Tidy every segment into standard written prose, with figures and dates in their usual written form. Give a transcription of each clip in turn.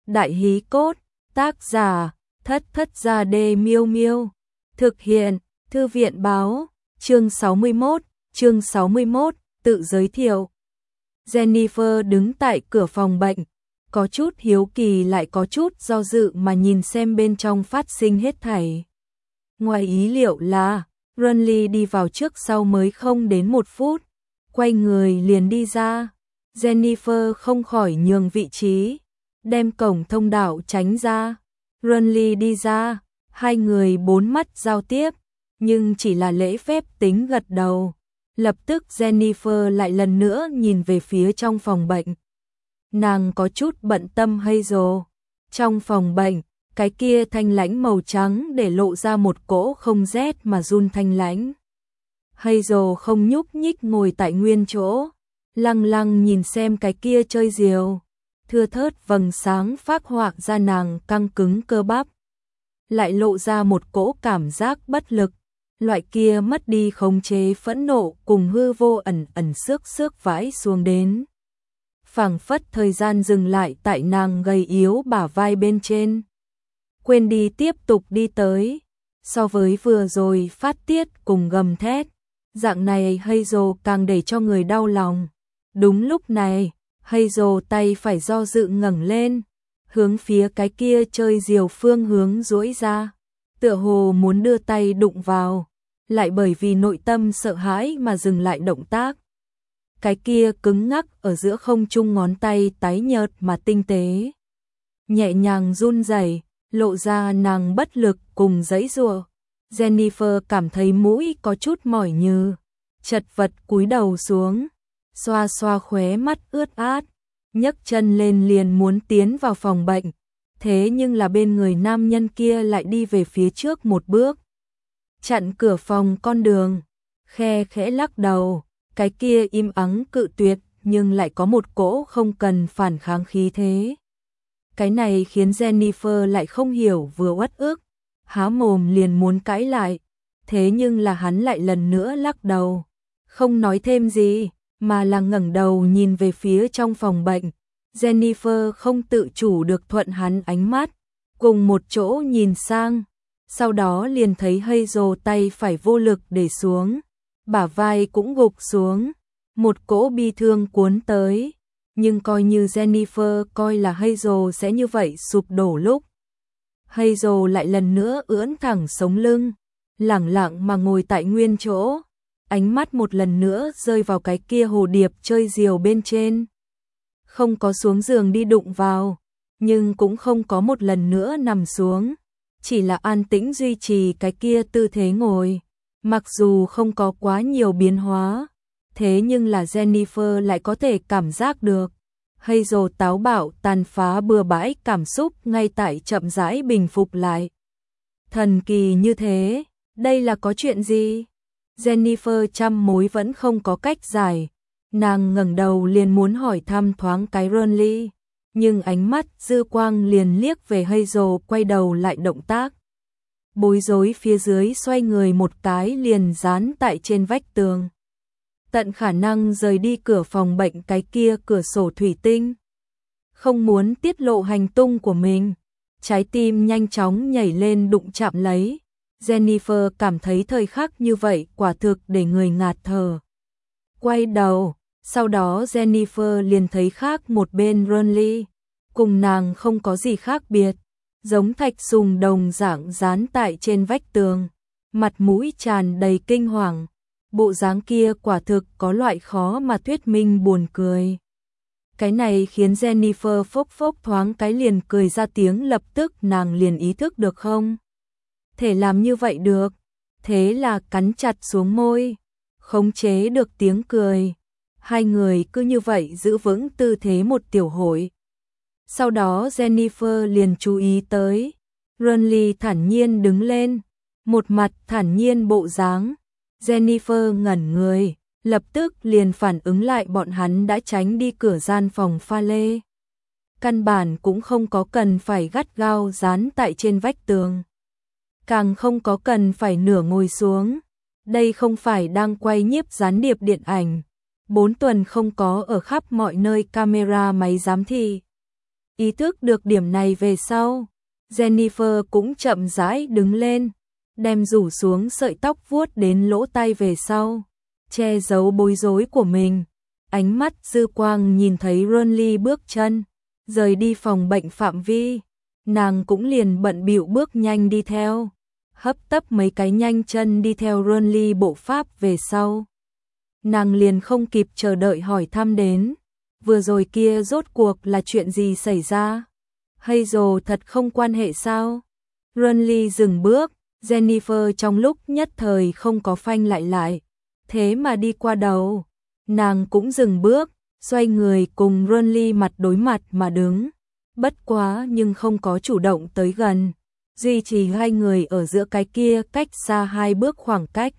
Đại hí cốt, tác giả, Thất Thất Gia Đê Miêu Miêu. Thực hiện, Thư viện báo, chương 61, tự giới thiệu. Jennifer đứng tại cửa phòng bệnh, có chút hiếu kỳ lại có chút do dự mà nhìn xem bên trong phát sinh hết thảy. Ngoài ý liệu là, Runley đi vào trước sau mới không đến 1 phút, quay người liền đi ra. Jennifer không khỏi nhường vị trí, đem cổng thông đạo tránh ra. Runley đi ra, hai người bốn mắt giao tiếp, nhưng chỉ là lễ phép tính gật đầu. Lập tức Jennifer lại lần nữa nhìn về phía trong phòng bệnh. Nàng có chút bận tâm Hazel. Trong phòng bệnh, cái kia thanh lãnh màu trắng để lộ ra một cỗ không rét mà run thanh lãnh. Hazel không nhúc nhích ngồi tại nguyên chỗ, lăng lăng nhìn xem cái kia chơi diều. Thưa thớt vầng sáng phác họa ra nàng căng cứng cơ bắp. Lại lộ ra một cỗ cảm giác bất lực. Loại kia mất đi khống chế phẫn nộ cùng hư vô ẩn ẩn xước vãi xuống đến. Phảng phất thời gian dừng lại tại nàng gầy yếu bả vai bên trên. Quên đi tiếp tục đi tới. So với vừa rồi phát tiết cùng gầm thét, dạng này Hazel càng để cho người đau lòng. Đúng lúc này, Hazel tay phải do dự ngẩng lên, hướng phía cái kia chơi diều phương hướng duỗi ra, tựa hồ muốn đưa tay đụng vào, lại bởi vì nội tâm sợ hãi mà dừng lại động tác. Cái kia cứng ngắc ở giữa không trung ngón tay tái nhợt mà tinh tế, nhẹ nhàng run rẩy, lộ ra nàng bất lực cùng giãy giụa. Jennifer cảm thấy mũi có chút mỏi nhừ, chật vật cúi đầu xuống, xoa xoa khóe mắt ướt át, nhấc chân lên liền muốn tiến vào phòng bệnh, thế nhưng là bên người nam nhân kia lại đi về phía trước một bước, chặn cửa phòng con đường, khe khẽ lắc đầu, cái kia im ắng cự tuyệt nhưng lại có một cỗ không cần phản kháng khí thế. Cái này khiến Jennifer lại không hiểu vừa uất ức, há mồm liền muốn cãi lại, thế nhưng là hắn lại lần nữa lắc đầu, không nói thêm gì, mà là ngẩng đầu nhìn về phía trong phòng bệnh. Jennifer không tự chủ được thuận hắn ánh mắt, cùng một chỗ nhìn sang, sau đó liền thấy Hazel tay phải vô lực để xuống, bả vai cũng gục xuống, một cỗ bi thương cuốn tới, nhưng coi như Jennifer coi là Hazel sẽ như vậy sụp đổ lúc. Hazel lại lần nữa ưỡn thẳng sống lưng, lẳng lặng mà ngồi tại nguyên chỗ, ánh mắt một lần nữa rơi vào cái kia hồ điệp chơi diều bên trên. Không có xuống giường đi đụng vào, nhưng cũng không có một lần nữa nằm xuống, chỉ là an tĩnh duy trì cái kia tư thế ngồi. Mặc dù không có quá nhiều biến hóa, thế nhưng là Jennifer lại có thể cảm giác được. Hazel táo bạo tàn phá bừa bãi cảm xúc ngay tại chậm rãi bình phục lại. Thần kỳ như thế, đây là có chuyện gì? Jennifer trăm mối vẫn không có cách giải. Nàng ngẩng đầu liền muốn hỏi thăm thoáng cái Runley, nhưng ánh mắt dư quang liền liếc về Hazel quay đầu lại động tác. Bối rối phía dưới xoay người một cái liền dán tại trên vách tường. Tận khả năng rời đi cửa phòng bệnh cái kia cửa sổ thủy tinh. Không muốn tiết lộ hành tung của mình. Trái tim nhanh chóng nhảy lên đụng chạm lấy. Jennifer cảm thấy thời khắc như vậy quả thực để người ngạt thở. Quay đầu, sau đó Jennifer liền thấy khác một bên Runley. Cùng nàng không có gì khác biệt. Giống thạch sùng đồng dạng dán tại trên vách tường. Mặt mũi tràn đầy kinh hoàng. Bộ dáng kia quả thực có loại khó mà thuyết minh buồn cười. Cái này khiến Jennifer phốc phốc thoáng cái liền cười ra tiếng, lập tức nàng liền ý thức được không thể làm như vậy được. Thế là cắn chặt xuống môi, khống chế được tiếng cười. Hai người cứ như vậy giữ vững tư thế một tiểu hội. Sau đó Jennifer liền chú ý tới. Runley thản nhiên đứng lên, một mặt thản nhiên bộ dáng. Jennifer ngẩn người, lập tức liền phản ứng lại bọn hắn đã tránh đi cửa gian phòng pha lê. Căn bản cũng không có cần phải gắt gao dán tại trên vách tường. Càng không có cần phải nửa ngồi xuống. Đây không phải đang quay nhiếp gián điệp điện ảnh. 4 tuần không có ở khắp mọi nơi camera máy giám thị. Ý thức được điểm này về sau, Jennifer cũng chậm rãi đứng lên, đem rủ xuống sợi tóc vuốt đến lỗ tai về sau, che giấu bối rối của mình. Ánh mắt dư quang nhìn thấy Ronly bước chân rời đi phòng bệnh phạm vi, nàng cũng liền bận bịu bước nhanh đi theo, hấp tấp mấy cái nhanh chân đi theo Ronly bộ pháp về sau. Nàng liền không kịp chờ đợi hỏi thăm đến, vừa rồi kia rốt cuộc là chuyện gì xảy ra? Hazel thật không quan hệ sao? Ronly dừng bước, Jennifer trong lúc nhất thời không có phanh lại, thế mà đi qua đầu. Nàng cũng dừng bước, xoay người cùng Ronly mặt đối mặt mà đứng. Bất quá nhưng không có chủ động tới gần, duy trì hai người ở giữa cái kia cách xa 2 bước khoảng cách.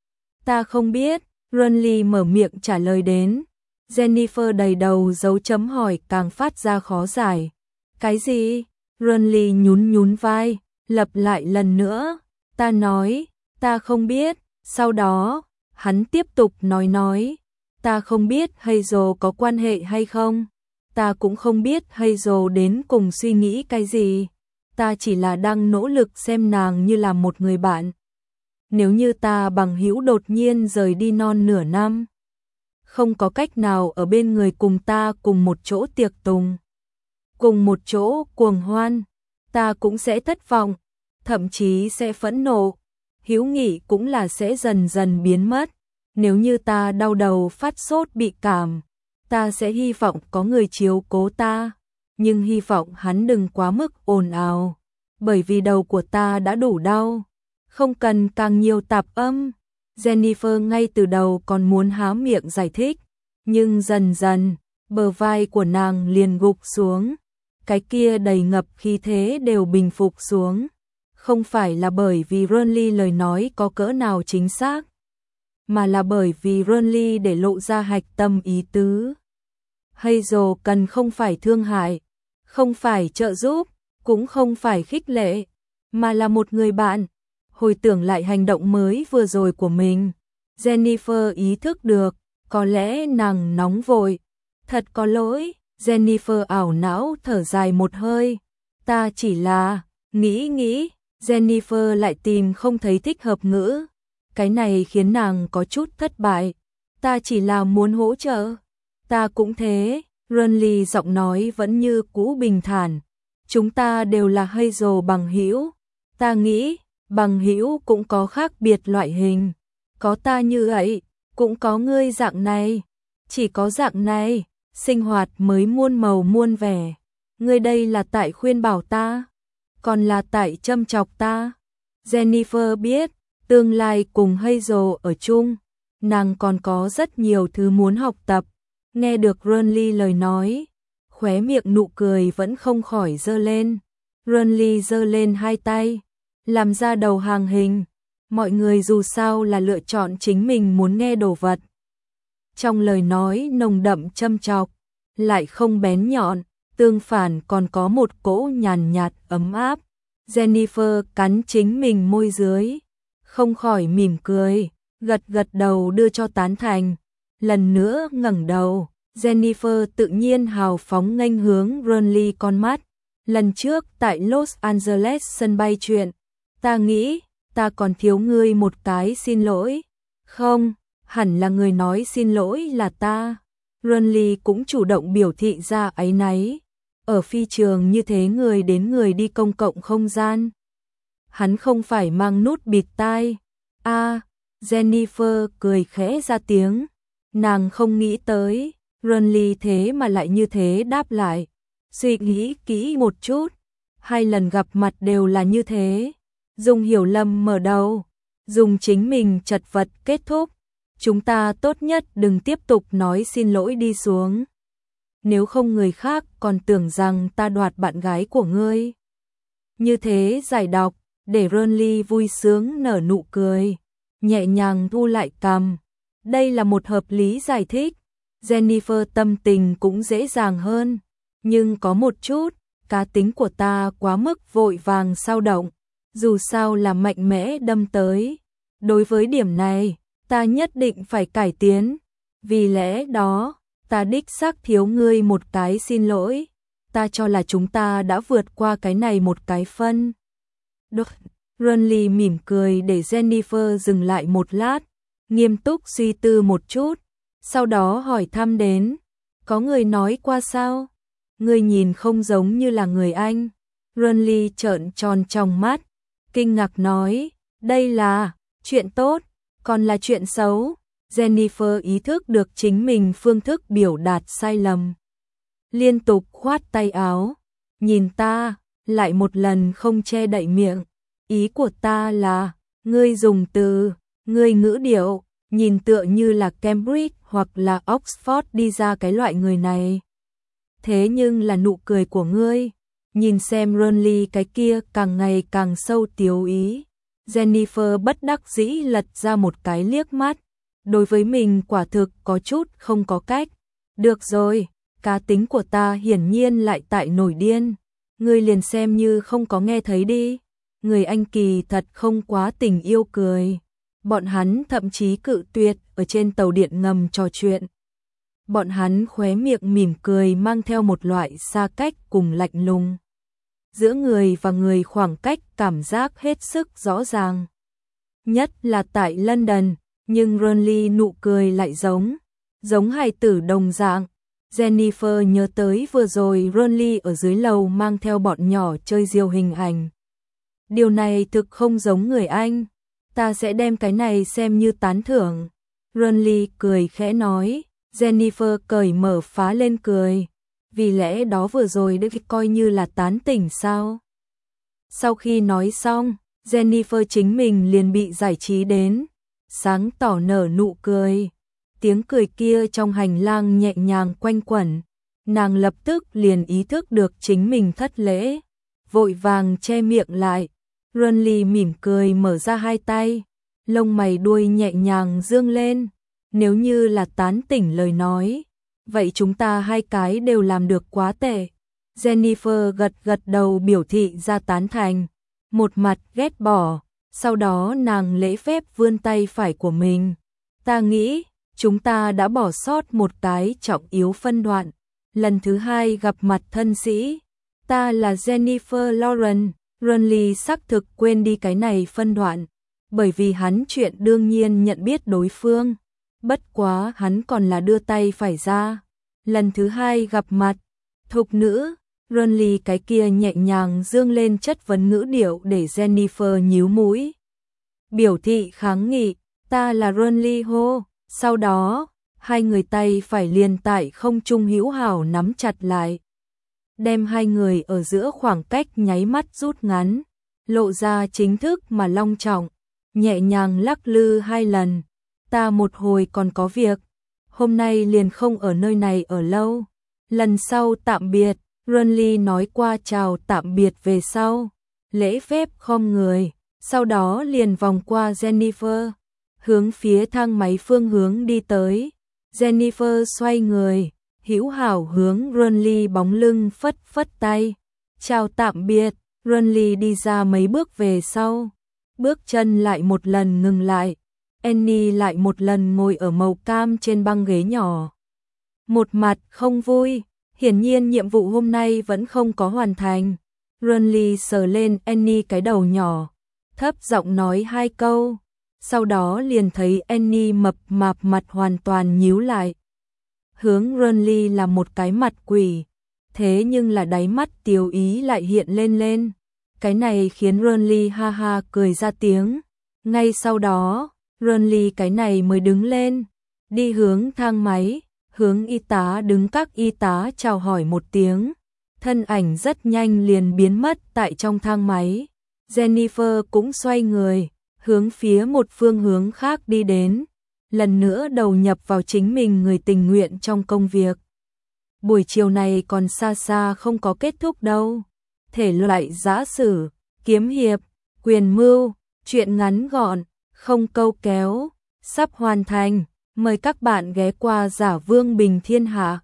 Ta không biết, Ronly mở miệng trả lời đến. Jennifer đầy đầu dấu chấm hỏi càng phát ra khó giải. Cái gì? Ronly nhún vai, lặp lại lần nữa. Ta nói, ta không biết. Sau đó, hắn tiếp tục nói. Ta không biết Hazel có quan hệ hay không. Ta cũng không biết Hazel đến cùng suy nghĩ cái gì. Ta chỉ là đang nỗ lực xem nàng như là một người bạn. Nếu như ta bằng hữu đột nhiên rời đi non nửa năm, không có cách nào ở bên người cùng ta cùng một chỗ tiệc tùng, cùng một chỗ cuồng hoan, ta cũng sẽ thất vọng, thậm chí sẽ phẫn nộ. Hữu nghị cũng là sẽ dần dần biến mất. Nếu như ta đau đầu phát sốt bị cảm, ta sẽ hy vọng có người chiếu cố ta, nhưng hy vọng hắn đừng quá mức ồn ào, bởi vì đầu của ta đã đủ đau, không cần càng nhiều tạp âm. Jennifer ngay từ đầu còn muốn há miệng giải thích, nhưng dần dần, bờ vai của nàng liền gục xuống, cái kia đầy ngập khí thế đều bình phục xuống. Không phải là bởi vì Ronly lời nói có cỡ nào chính xác, mà là bởi vì Ronly để lộ ra hạch tâm ý tứ. Hazel cần không phải thương hại, không phải trợ giúp, cũng không phải khích lệ, mà là một người bạn. Hồi tưởng lại hành động mới vừa rồi của mình, Jennifer ý thức được, có lẽ nàng nóng vội. Thật có lỗi, Jennifer ảo não thở dài một hơi. Ta chỉ là, nghĩ, Jennifer lại tìm không thấy thích hợp ngữ. Cái này khiến nàng có chút thất bại. Ta chỉ là muốn hỗ trợ. Ta cũng thế, Ronly giọng nói vẫn như cũ bình thản. Chúng ta đều là Hazel bằng hữu. Ta nghĩ, bằng hữu cũng có khác biệt loại hình. Có ta như vậy, cũng có ngươi dạng này. Chỉ có dạng này, sinh hoạt mới muôn màu muôn vẻ. Ngươi đây là tại khuyên bảo ta, còn là tại châm chọc ta. Jennifer biết, tương lai cùng Hazel ở chung, nàng còn có rất nhiều thứ muốn học tập. Nghe được Ronly lời nói, khóe miệng nụ cười vẫn không khỏi dơ lên. Ronly dơ lên hai tay, làm ra đầu hàng hình. Mọi người dù sao là lựa chọn chính mình muốn nghe đồ vật. Trong lời nói nồng đậm châm chọc, lại không bén nhọn, tương phản còn có một cỗ nhàn nhạt ấm áp. Jennifer cắn chính mình môi dưới, không khỏi mỉm cười, gật đầu đưa cho tán thành. Lần nữa ngẩng đầu, Jennifer tự nhiên hào phóng nghênh hướng Ronly con mắt. Lần trước tại Los Angeles sân bay chuyện, ta nghĩ, ta còn thiếu ngươi một cái xin lỗi. Không, hẳn là người nói xin lỗi là ta. Ronly cũng chủ động biểu thị ra áy náy. Ở phi trường như thế người đến người đi công cộng không gian. Hắn không phải mang nút bịt tai. Jennifer cười khẽ ra tiếng. Nàng không nghĩ tới, Ronly thế mà lại như thế đáp lại. Suy nghĩ kỹ một chút, 2 lần gặp mặt đều là như thế. Dùng hiểu lầm mở đầu, dùng chính mình chật vật kết thúc. Chúng ta tốt nhất đừng tiếp tục nói xin lỗi đi xuống. Nếu không người khác còn tưởng rằng ta đoạt bạn gái của ngươi. Như thế giải đọc, để Ronly vui sướng nở nụ cười, nhẹ nhàng thu lại cằm. Đây là một hợp lý giải thích. Jennifer tâm tình cũng dễ dàng hơn. Nhưng có một chút, cá tính của ta quá mức vội vàng xao động. Dù sao là mạnh mẽ đâm tới. Đối với điểm này, ta nhất định phải cải tiến. Vì lẽ đó, ta đích xác thiếu ngươi một cái xin lỗi. ta cho là chúng ta đã vượt qua cái này một cái phân. Được. Renly mỉm cười để Jennifer dừng lại một lát, nghiêm túc suy tư một chút, sau đó hỏi thăm đến, có người nói qua sao? Ngươi nhìn không giống như là người Anh. Renly trợn tròn tròng mắt, kinh ngạc nói, đây là chuyện tốt, còn là chuyện xấu. Jennifer ý thức được chính mình phương thức biểu đạt sai lầm. Liên tục khoát tay áo, nhìn ta, lại một lần không che đậy miệng. Ý của ta là, ngươi dùng từ, ngươi ngữ điệu, nhìn tựa như là Cambridge hoặc là Oxford đi ra cái loại người này. Thế nhưng là nụ cười của ngươi, nhìn xem Renly cái kia càng ngày càng sâu tiếu ý. Jennifer bất đắc dĩ lật ra một cái liếc mắt, đối với mình quả thực có chút không có cách. Được rồi, cá tính của ta hiển nhiên lại tại nổi điên, ngươi liền xem như không có nghe thấy đi. Người Anh kỳ thật không quá tình yêu cười. Bọn hắn thậm chí cự tuyệt ở trên tàu điện ngầm trò chuyện. Bọn hắn khóe miệng mỉm cười mang theo một loại xa cách cùng lạnh lùng. Giữa người và người khoảng cách cảm giác hết sức rõ ràng. Nhất là tại London, nhưng Renly nụ cười lại giống hài tử đồng dạng. Jennifer nhớ tới vừa rồi Renly ở dưới lầu mang theo bọn nhỏ chơi diều hình ảnh. Điều này thực không giống người Anh, ta sẽ đem cái này xem như tán thưởng. Renly cười khẽ nói, Jennifer cởi mở phá lên cười, vì lẽ đó vừa rồi được coi như là tán tỉnh sao. Sau khi nói xong, Jennifer chính mình liền bị giải trí đến, sáng tỏ nở nụ cười. Tiếng cười kia trong hành lang nhẹ nhàng quanh quẩn, nàng lập tức liền ý thức được chính mình thất lễ, vội vàng che miệng lại. Renly mỉm cười mở ra hai tay, lông mày đuôi nhẹ nhàng dương lên. Nếu như là tán tỉnh lời nói, vậy chúng ta hai cái đều làm được quá tệ. Jennifer gật gật đầu biểu thị ra tán thành, một mặt ghét bỏ, sau đó nàng lễ phép vươn tay phải của mình. Ta nghĩ, chúng ta đã bỏ sót một cái trọng yếu phân đoạn. Lần thứ hai gặp mặt thân sĩ, ta là Jennifer Lawrence. Renly xác thực quên đi cái này phân đoạn, bởi vì hắn chuyện đương nhiên nhận biết đối phương. Bất quá hắn còn là đưa tay phải ra. Lần thứ hai gặp mặt, thục nữ, Renly cái kia nhẹ nhàng dương lên chất vấn ngữ điệu để Jennifer nhíu mũi. Biểu thị kháng nghị, ta là Renly hô. Sau đó, hai người tay phải liền tại không trung hữu hảo nắm chặt lại. Đem hai người ở giữa khoảng cách nháy mắt rút ngắn, lộ ra chính thức mà long trọng, nhẹ nhàng lắc lư hai lần. Ta một hồi còn có việc, hôm nay liền không ở nơi này ở lâu. Lần sau tạm biệt, Renly nói qua chào tạm biệt về sau, lễ phép khom người, sau đó liền vòng qua Jennifer, hướng phía thang máy phương hướng đi tới. Jennifer xoay người, hữu hảo hướng Renly bóng lưng phất phất tay. Chào tạm biệt, Renly đi ra mấy bước về sau. Bước chân lại một lần ngừng lại. Annie lại một lần ngồi ở màu cam trên băng ghế nhỏ. Một mặt không vui, hiển nhiên nhiệm vụ hôm nay vẫn không có hoàn thành. Renly sờ lên Annie cái đầu nhỏ, thấp giọng nói hai câu. Sau đó liền thấy Annie mập mạp mặt hoàn toàn nhíu lại. Hướng Renly là một cái mặt quỷ, thế nhưng là đáy mắt tiếu ý lại hiện lên. Cái này khiến Renly ha ha cười ra tiếng. Ngay sau đó, Renly cái này mới đứng lên, đi hướng thang máy, hướng y tá đứng các y tá chào hỏi một tiếng. Thân ảnh rất nhanh liền biến mất tại trong thang máy. Jennifer cũng xoay người, hướng phía một phương hướng khác đi đến, lần nữa đầu nhập vào chính mình người tình nguyện trong công việc. Buổi chiều này còn xa xa không có kết thúc đâu. Thể loại giã sử, kiếm hiệp, quyền mưu, truyện ngắn gọn, không câu kéo, sắp hoàn thành. Mời các bạn ghé qua Giả Vương Bình Thiên Hạ.